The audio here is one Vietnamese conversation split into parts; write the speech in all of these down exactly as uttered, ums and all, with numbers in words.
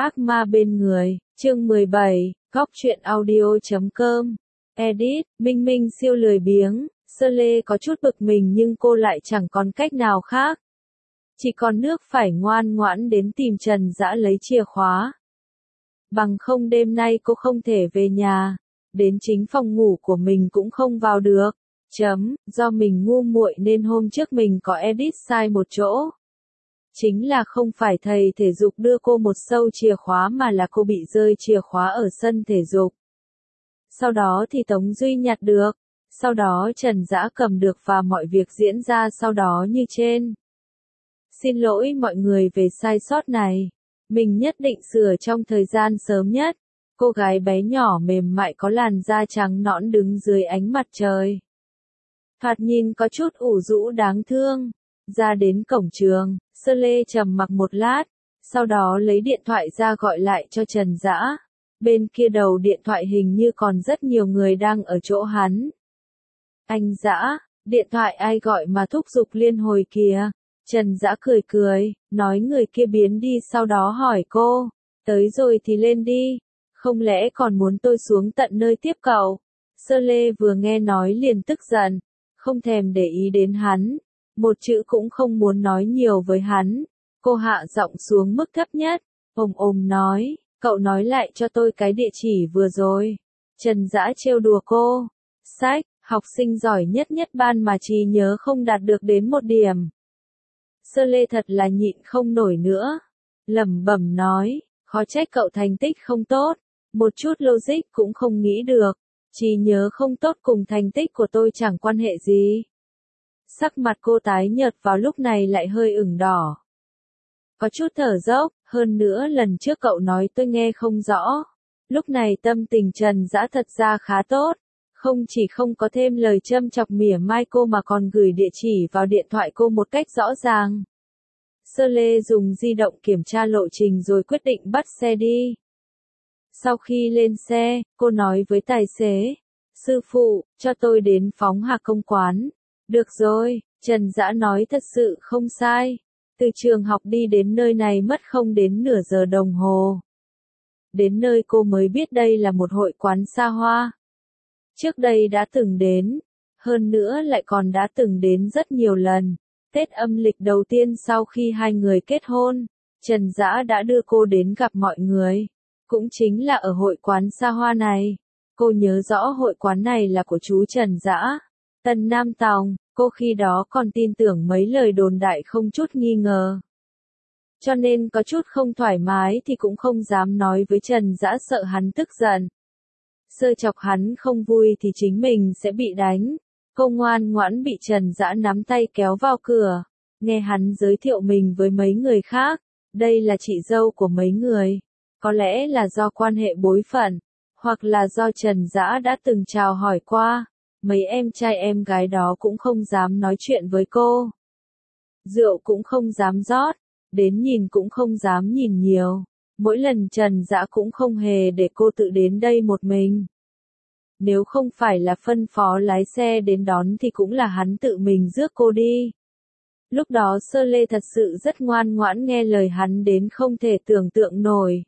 Ác ma bên người, chương mười bảy, góc truyện audio chấm com. Edit, Minh Minh siêu lười biếng, Sơ Lê có chút bực mình nhưng cô lại chẳng còn cách nào khác. Chỉ còn nước phải ngoan ngoãn đến tìm Trần Dã lấy chìa khóa. Bằng không đêm nay cô không thể về nhà, đến chính phòng ngủ của mình cũng không vào được. Chấm, do mình ngu muội nên hôm trước mình có edit sai một chỗ. Chính là không phải thầy thể dục đưa cô một sâu chìa khóa mà là cô bị rơi chìa khóa ở sân thể dục. Sau đó thì Tống Duy nhặt được, sau đó Trần Dã cầm được và mọi việc diễn ra sau đó như trên. Xin lỗi mọi người về sai sót này, mình nhất định sửa trong thời gian sớm nhất. Cô gái bé nhỏ mềm mại có làn da trắng nõn đứng dưới ánh mặt trời. Thoạt nhìn có chút ủ rũ đáng thương. Ra đến cổng trường, Sơ Lê trầm mặc một lát, sau đó lấy điện thoại ra gọi lại cho Trần Dã. Bên kia đầu điện thoại hình như còn rất nhiều người đang ở chỗ hắn. Anh Dã, điện thoại ai gọi mà thúc giục liên hồi kìa. Trần Dã cười cười, nói người kia biến đi sau đó hỏi cô, tới rồi thì lên đi, không lẽ còn muốn tôi xuống tận nơi tiếp cậu? Sơ Lê vừa nghe nói liền tức giận, không thèm để ý đến hắn. Một chữ cũng không muốn nói nhiều với hắn. Cô hạ giọng xuống mức thấp nhất, ồm ồm nói, cậu nói lại cho tôi cái địa chỉ vừa rồi. Trần Dã trêu đùa cô. Sách, học sinh giỏi nhất nhất ban mà trí nhớ không đạt được đến một điểm. Sơ Lê thật là nhịn không nổi nữa. Lẩm bẩm nói, khó trách cậu thành tích không tốt. Một chút logic cũng không nghĩ được. Trí nhớ không tốt cùng thành tích của tôi chẳng quan hệ gì. Sắc mặt cô tái nhợt vào lúc này lại hơi ửng đỏ. Có chút thở dốc, hơn nữa lần trước cậu nói tôi nghe không rõ. Lúc này tâm tình Trần Dã thật ra khá tốt. Không chỉ không có thêm lời châm chọc mỉa mai cô mà còn gửi địa chỉ vào điện thoại cô một cách rõ ràng. Sơ Lê dùng di động kiểm tra lộ trình rồi quyết định bắt xe đi. Sau khi lên xe, cô nói với tài xế, sư phụ, cho tôi đến phóng Hà Công quán. Được rồi, Trần Dã nói thật sự không sai. Từ trường học đi đến nơi này mất không đến nửa giờ đồng hồ. Đến nơi cô mới biết đây là một hội quán xa hoa. Trước đây đã từng đến, hơn nữa lại còn đã từng đến rất nhiều lần. Tết âm lịch đầu tiên sau khi hai người kết hôn, Trần Dã đã đưa cô đến gặp mọi người. Cũng chính là ở hội quán xa hoa này. Cô nhớ rõ hội quán này là của chú Trần Dã. Tân Nam Tòng, cô khi đó còn tin tưởng mấy lời đồn đại không chút nghi ngờ. Cho nên có chút không thoải mái thì cũng không dám nói với Trần Dã sợ hắn tức giận. Sơ chọc hắn không vui thì chính mình sẽ bị đánh. Cô ngoan ngoãn bị Trần Dã nắm tay kéo vào cửa. Nghe hắn giới thiệu mình với mấy người khác. Đây là chị dâu của mấy người. Có lẽ là do quan hệ bối phận. Hoặc là do Trần Dã đã từng chào hỏi qua. Mấy em trai em gái đó cũng không dám nói chuyện với cô. Rượu cũng không dám rót, đến nhìn cũng không dám nhìn nhiều. Mỗi lần Trần Dã cũng không hề để cô tự đến đây một mình. Nếu không phải là phân phó lái xe đến đón thì cũng là hắn tự mình rước cô đi. Lúc đó Sơ Lê thật sự rất ngoan ngoãn nghe lời hắn đến không thể tưởng tượng nổi.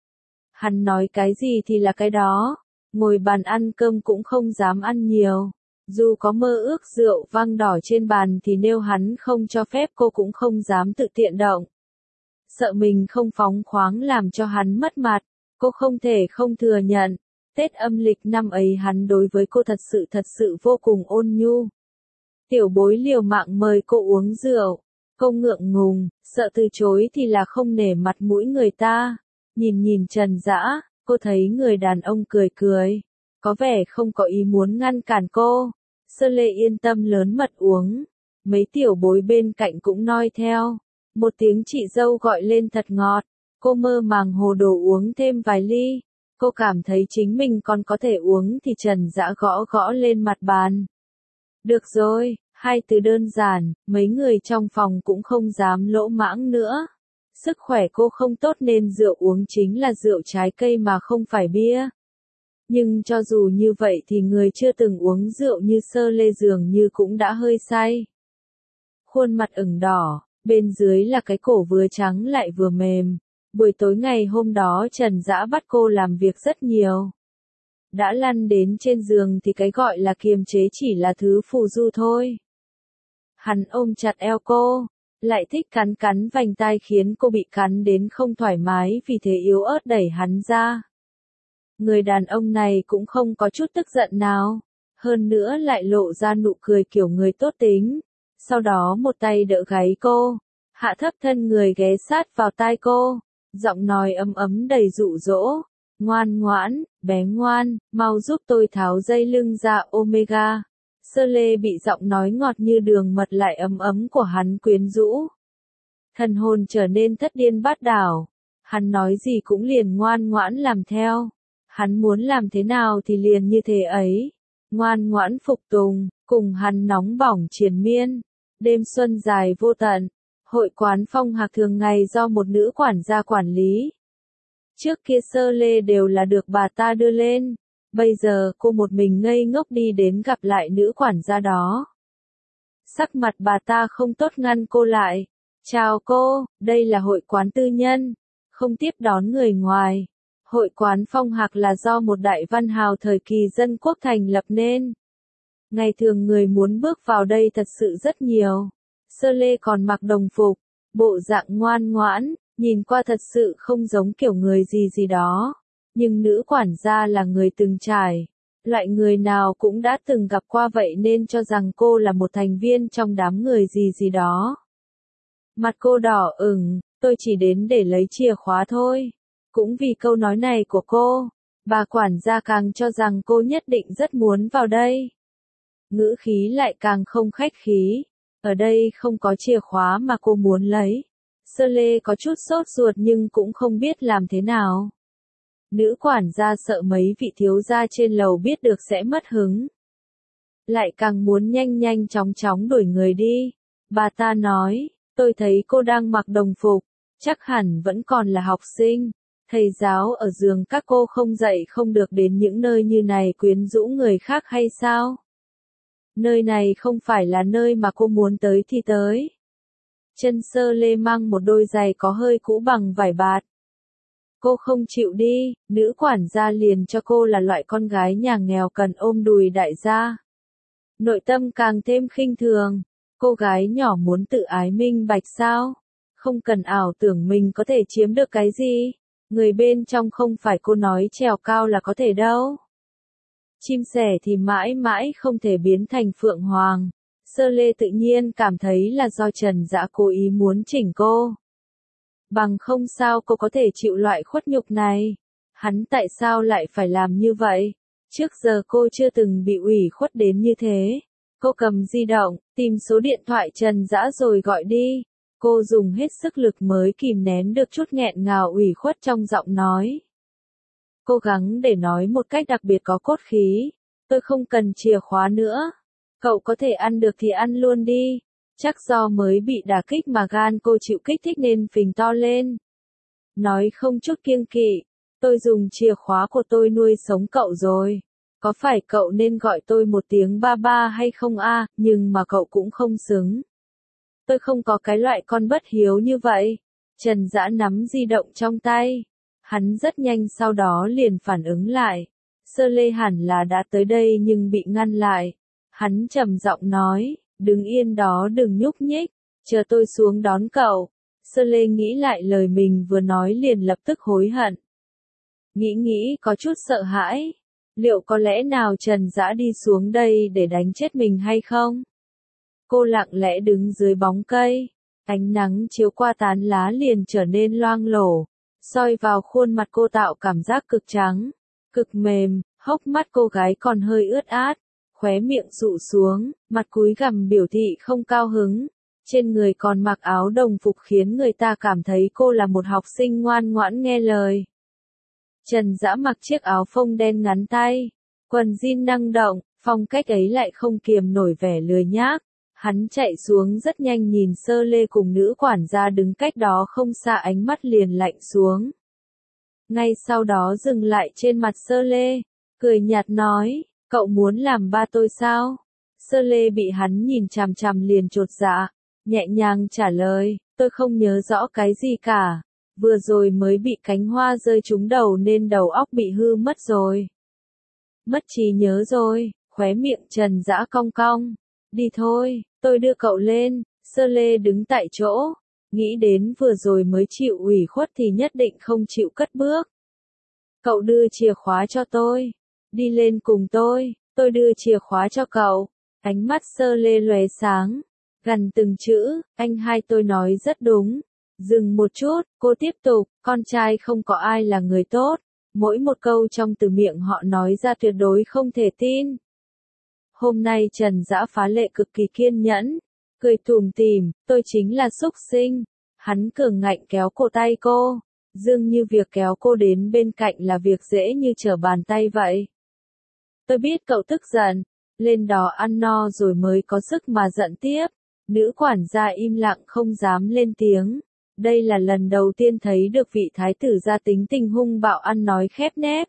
Hắn nói cái gì thì là cái đó. Ngồi bàn ăn cơm cũng không dám ăn nhiều. Dù có mơ ước rượu vang đỏ trên bàn thì nếu hắn không cho phép cô cũng không dám tự tiện động. Sợ mình không phóng khoáng làm cho hắn mất mặt, cô không thể không thừa nhận. Tết âm lịch năm ấy hắn đối với cô thật sự thật sự vô cùng ôn nhu. Tiểu bối liều mạng mời cô uống rượu. Cô ngượng ngùng, sợ từ chối thì là không nể mặt mũi người ta. Nhìn nhìn Trần Dã. Cô thấy người đàn ông cười cười, có vẻ không có ý muốn ngăn cản cô. Sơ Lê yên tâm lớn mật uống. Mấy tiểu bối bên cạnh cũng noi theo. Một tiếng chị dâu gọi lên thật ngọt. Cô mơ màng hồ đồ uống thêm vài ly. Cô cảm thấy chính mình còn có thể uống thì Trần Dã gõ gõ lên mặt bàn. Được rồi, hai từ đơn giản, mấy người trong phòng cũng không dám lỗ mãng nữa. Sức khỏe cô không tốt nên rượu uống chính là rượu trái cây mà không phải bia. Nhưng cho dù như vậy thì người chưa từng uống rượu như Sơ Lê dường như cũng đã hơi say. Khuôn mặt ửng đỏ, bên dưới là cái cổ vừa trắng lại vừa mềm. Buổi tối ngày hôm đó Trần Dã bắt cô làm việc rất nhiều. Đã lăn đến trên giường thì cái gọi là kiềm chế chỉ là thứ phù du thôi. Hắn ôm chặt eo cô, lại thích cắn cắn vành tai khiến cô bị cắn đến không thoải mái vì thế yếu ớt đẩy hắn ra. Người đàn ông này cũng không có chút tức giận nào, hơn nữa lại lộ ra nụ cười kiểu người tốt tính. Sau đó một tay đỡ gáy cô, hạ thấp thân người ghé sát vào tai cô, giọng nói ấm ấm đầy dụ dỗ, ngoan ngoãn, bé ngoan, mau giúp tôi tháo dây lưng ra Omega. Sơ lê bị giọng nói ngọt như đường mật lại ấm ấm của hắn quyến rũ. Thần hồn trở nên thất điên bát đảo, hắn nói gì cũng liền ngoan ngoãn làm theo. Hắn muốn làm thế nào thì liền như thế ấy, ngoan ngoãn phục tùng, cùng hắn nóng bỏng triền miên. Đêm xuân dài vô tận, hội quán Phong Hạc thường ngày do một nữ quản gia quản lý. Trước kia Sơ Lê đều là được bà ta đưa lên, bây giờ cô một mình ngây ngốc đi đến gặp lại nữ quản gia đó. Sắc mặt bà ta không tốt ngăn cô lại. Chào cô, đây là hội quán tư nhân, không tiếp đón người ngoài. Hội quán Phong Hạc là do một đại văn hào thời kỳ dân quốc thành lập nên. Ngày thường người muốn bước vào đây thật sự rất nhiều. Sơ Lê còn mặc đồng phục, bộ dạng ngoan ngoãn, nhìn qua thật sự không giống kiểu người gì gì đó. Nhưng nữ quản gia là người từng trải, loại người nào cũng đã từng gặp qua vậy nên cho rằng cô là một thành viên trong đám người gì gì đó. Mặt cô đỏ ửng, tôi chỉ đến để lấy chìa khóa thôi. Cũng vì câu nói này của cô, bà quản gia càng cho rằng cô nhất định rất muốn vào đây. Ngữ khí lại càng không khách khí, ở đây không có chìa khóa mà cô muốn lấy. Sơ Lê có chút sốt ruột nhưng cũng không biết làm thế nào. Nữ quản gia sợ mấy vị thiếu gia trên lầu biết được sẽ mất hứng. Lại càng muốn nhanh nhanh chóng chóng đuổi người đi. Bà ta nói, tôi thấy cô đang mặc đồng phục, chắc hẳn vẫn còn là học sinh. Thầy giáo ở giường các cô không dạy không được đến những nơi như này quyến rũ người khác hay sao? Nơi này không phải là nơi mà cô muốn tới thì tới. Chân Sơ Lê mang một đôi giày có hơi cũ bằng vải bạt. Cô không chịu đi, nữ quản gia liền cho cô là loại con gái nhà nghèo cần ôm đùi đại gia. Nội tâm càng thêm khinh thường, cô gái nhỏ muốn tự ái minh bạch sao? Không cần ảo tưởng mình có thể chiếm được cái gì, người bên trong không phải cô nói trèo cao là có thể đâu. Chim sẻ thì mãi mãi không thể biến thành phượng hoàng. Sơ Lê tự nhiên cảm thấy là do Trần Dã cố ý muốn chỉnh cô. Bằng không sao cô có thể chịu loại khuất nhục này. Hắn tại sao lại phải làm như vậy? Trước giờ cô chưa từng bị ủy khuất đến như thế. Cô cầm di động, tìm số điện thoại Trần Dã rồi gọi đi. Cô dùng hết sức lực mới kìm nén được chút nghẹn ngào ủy khuất trong giọng nói. Cố gắng để nói một cách đặc biệt có cốt khí. Tôi không cần chìa khóa nữa. Cậu có thể ăn được thì ăn luôn đi. Chắc do mới bị đả kích mà gan cô chịu kích thích nên phình to lên. Nói không chút kiêng kỵ. Tôi dùng chìa khóa của tôi nuôi sống cậu rồi. Có phải cậu nên gọi tôi một tiếng ba ba hay không a? Nhưng mà cậu cũng không xứng. Tôi không có cái loại con bất hiếu như vậy. Trần Dã nắm di động trong tay. Hắn rất nhanh sau đó liền phản ứng lại. Sơ Lê hẳn là đã tới đây nhưng bị ngăn lại. Hắn trầm giọng nói, đứng yên đó đừng nhúc nhích, chờ tôi xuống đón cậu. Sơ Lê nghĩ lại lời mình vừa nói liền lập tức hối hận. Nghĩ nghĩ có chút sợ hãi. Liệu có lẽ nào Trần Dã đi xuống đây để đánh chết mình hay không? Cô lặng lẽ đứng dưới bóng cây. Ánh nắng chiếu qua tán lá liền trở nên loang lổ. Soi vào khuôn mặt cô tạo cảm giác cực trắng, cực mềm, hốc mắt cô gái còn hơi ướt át, khóe miệng dụ xuống, mặt cúi gằm biểu thị không cao hứng. Trên người còn mặc áo đồng phục khiến người ta cảm thấy cô là một học sinh ngoan ngoãn nghe lời. Trần Dã mặc chiếc áo phông đen ngắn tay, quần jean năng động, phong cách ấy lại không kiềm nổi vẻ lười nhác. Hắn chạy xuống rất nhanh nhìn Sơ Lê cùng nữ quản gia đứng cách đó không xa ánh mắt liền lạnh xuống. Ngay sau đó dừng lại trên mặt Sơ Lê, cười nhạt nói, cậu muốn làm ba tôi sao? Sơ Lê bị hắn nhìn chằm chằm liền chột dạ, nhẹ nhàng trả lời, tôi không nhớ rõ cái gì cả, vừa rồi mới bị cánh hoa rơi trúng đầu nên đầu óc bị hư mất rồi. Mất trí nhớ rồi, khóe miệng Trần Dã cong cong. Đi thôi, tôi đưa cậu lên. Sơ Lê đứng tại chỗ, nghĩ đến vừa rồi mới chịu ủy khuất thì nhất định không chịu cất bước. Cậu đưa chìa khóa cho tôi. Đi lên cùng tôi, tôi đưa chìa khóa cho cậu. Ánh mắt Sơ Lê lóe sáng. Gần từng chữ, anh hai tôi nói rất đúng. Dừng một chút, cô tiếp tục, con trai không có ai là người tốt. Mỗi một câu trong từ miệng họ nói ra tuyệt đối không thể tin. Hôm nay Trần Dã phá lệ cực kỳ kiên nhẫn, cười tủm tỉm, tôi chính là súc sinh. Hắn cường ngạnh kéo cổ tay cô, dường như việc kéo cô đến bên cạnh là việc dễ như trở bàn tay vậy. Tôi biết cậu tức giận, lên đó ăn no rồi mới có sức mà giận tiếp. Nữ quản gia im lặng không dám lên tiếng. Đây là lần đầu tiên thấy được vị thái tử gia tính tình hung bạo ăn nói khép nép.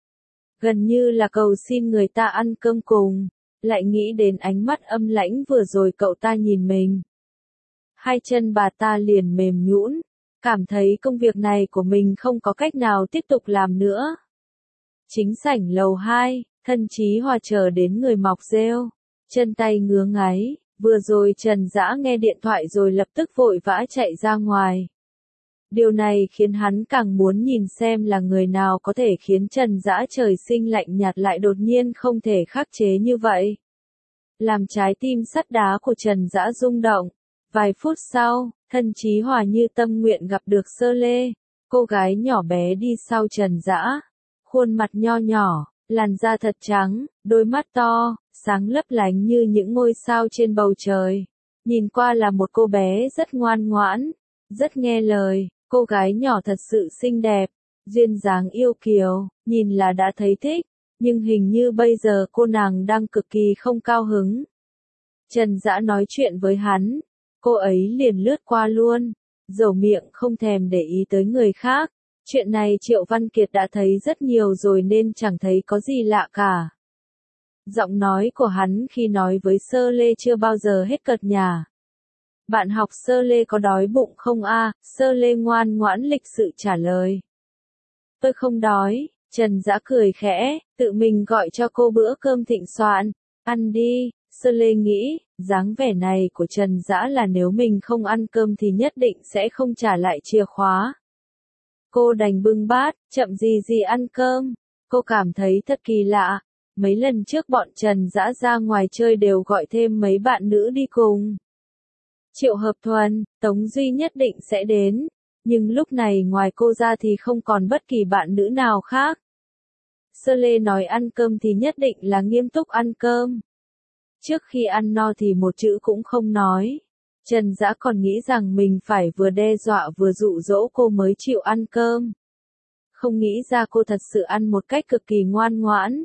Gần như là cầu xin người ta ăn cơm cùng, lại nghĩ đến ánh mắt âm lãnh vừa rồi cậu ta nhìn mình. Hai chân bà ta liền mềm nhũn, cảm thấy công việc này của mình không có cách nào tiếp tục làm nữa. Chính sảnh lầu hai, Thân Chí Hòa chờ đến người mọc rêu, chân tay ngứa ngáy. Vừa rồi Trần Dã nghe điện thoại rồi lập tức vội vã chạy ra ngoài. Điều này khiến hắn càng muốn nhìn xem là người nào có thể khiến Trần Dã trời sinh lạnh nhạt lại đột nhiên không thể khắc chế như vậy. Làm trái tim sắt đá của Trần Dã rung động. Vài phút sau, Thân Chí Hòa như tâm nguyện gặp được Sơ Lê, cô gái nhỏ bé đi sau Trần Dã. Khuôn mặt nho nhỏ, làn da thật trắng, đôi mắt to, sáng lấp lánh như những ngôi sao trên bầu trời. Nhìn qua là một cô bé rất ngoan ngoãn, rất nghe lời, cô gái nhỏ thật sự xinh đẹp, duyên dáng yêu kiều, nhìn là đã thấy thích, nhưng hình như bây giờ cô nàng đang cực kỳ không cao hứng. Trần Dã nói chuyện với hắn, cô ấy liền lướt qua luôn, dầu miệng không thèm để ý tới người khác. Chuyện này Triệu Văn Kiệt đã thấy rất nhiều rồi nên chẳng thấy có gì lạ cả. Giọng nói của hắn khi nói với Sơ Lê chưa bao giờ hết cợt nhả. Bạn học Sơ Lê có đói bụng không a? Sơ Lê ngoan ngoãn lịch sự trả lời. Tôi không đói. Trần Dã cười khẽ, tự mình gọi cho cô bữa cơm thịnh soạn. Ăn đi. Sơ Lê nghĩ, dáng vẻ này của Trần Dã là nếu mình không ăn cơm thì nhất định sẽ không trả lại chìa khóa. Cô đành bưng bát, chậm gì gì ăn cơm. Cô cảm thấy thật kỳ lạ. Mấy lần trước bọn Trần Dã ra ngoài chơi đều gọi thêm mấy bạn nữ đi cùng. Triệu Hợp Thuần, Tống Duy nhất định sẽ đến. Nhưng lúc này ngoài cô ra thì không còn bất kỳ bạn nữ nào khác. Sơ Lê nói ăn cơm thì nhất định là nghiêm túc ăn cơm. Trước khi ăn no thì một chữ cũng không nói. Trần Dã còn nghĩ rằng mình phải vừa đe dọa vừa dụ dỗ cô mới chịu ăn cơm. Không nghĩ ra cô thật sự ăn một cách cực kỳ ngoan ngoãn.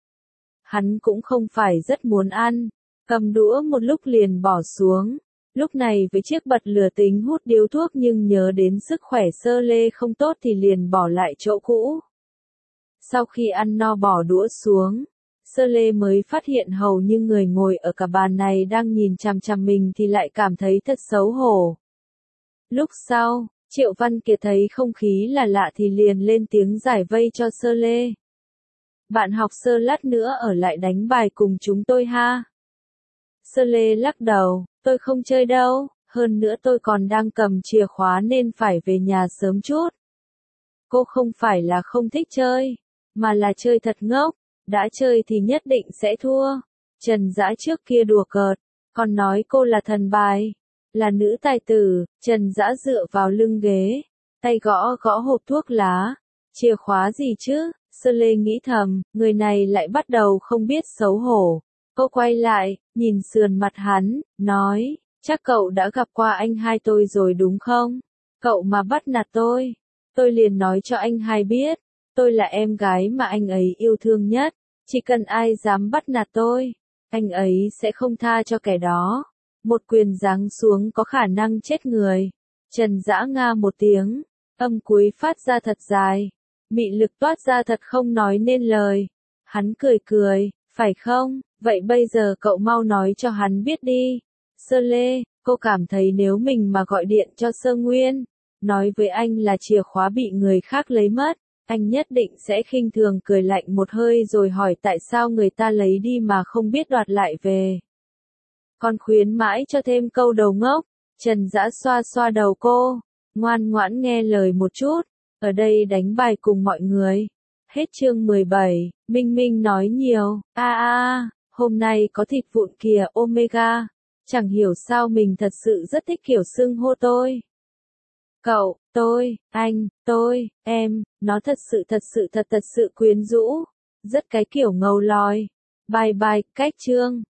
Hắn cũng không phải rất muốn ăn, cầm đũa một lúc liền bỏ xuống. Lúc này với chiếc bật lửa tính hút điếu thuốc nhưng nhớ đến sức khỏe Sơ Lê không tốt thì liền bỏ lại chỗ cũ. Sau khi ăn no bỏ đũa xuống, Sơ Lê mới phát hiện hầu như người ngồi ở cả bàn này đang nhìn chằm chằm mình thì lại cảm thấy thật xấu hổ. Lúc sau, Triệu Văn Kiệt thấy không khí là lạ thì liền lên tiếng giải vây cho Sơ Lê. Bạn học Sơ lát nữa ở lại đánh bài cùng chúng tôi ha. Sơ Lê lắc đầu, tôi không chơi đâu, hơn nữa tôi còn đang cầm chìa khóa nên phải về nhà sớm chút. Cô không phải là không thích chơi, mà là chơi thật ngốc, đã chơi thì nhất định sẽ thua. Trần Dã trước kia đùa cợt, còn nói cô là thần bài, là nữ tài tử. Trần Dã dựa vào lưng ghế, tay gõ gõ hộp thuốc lá. Chìa khóa gì chứ? Sơ Lê nghĩ thầm, người này lại bắt đầu không biết xấu hổ. Cô quay lại, nhìn sườn mặt hắn, nói, chắc cậu đã gặp qua anh hai tôi rồi đúng không? Cậu mà bắt nạt tôi, tôi liền nói cho anh hai biết, tôi là em gái mà anh ấy yêu thương nhất, chỉ cần ai dám bắt nạt tôi, anh ấy sẽ không tha cho kẻ đó. Một quyền giáng xuống có khả năng chết người. Trần Dã nga một tiếng, âm cuối phát ra thật dài, mị lực toát ra thật không nói nên lời. Hắn cười cười, phải không? Vậy bây giờ cậu mau nói cho hắn biết đi. Sơ Lê, cô cảm thấy nếu mình mà gọi điện cho Sơ Nguyên, nói với anh là chìa khóa bị người khác lấy mất, anh nhất định sẽ khinh thường cười lạnh một hơi rồi hỏi tại sao người ta lấy đi mà không biết đoạt lại về. Con khuyến mãi cho thêm câu đầu ngốc, Trần Dã xoa xoa đầu cô, ngoan ngoãn nghe lời một chút, ở đây đánh bài cùng mọi người. Hết chương mười bảy, Minh Minh nói nhiều, a a, hôm nay có thịt vụn kìa Omega, chẳng hiểu sao mình thật sự rất thích kiểu xưng hô tôi. Cậu, tôi, anh, tôi, em, nó thật sự thật sự thật thật sự quyến rũ, rất cái kiểu ngầu lòi. Bye bye, cách chương.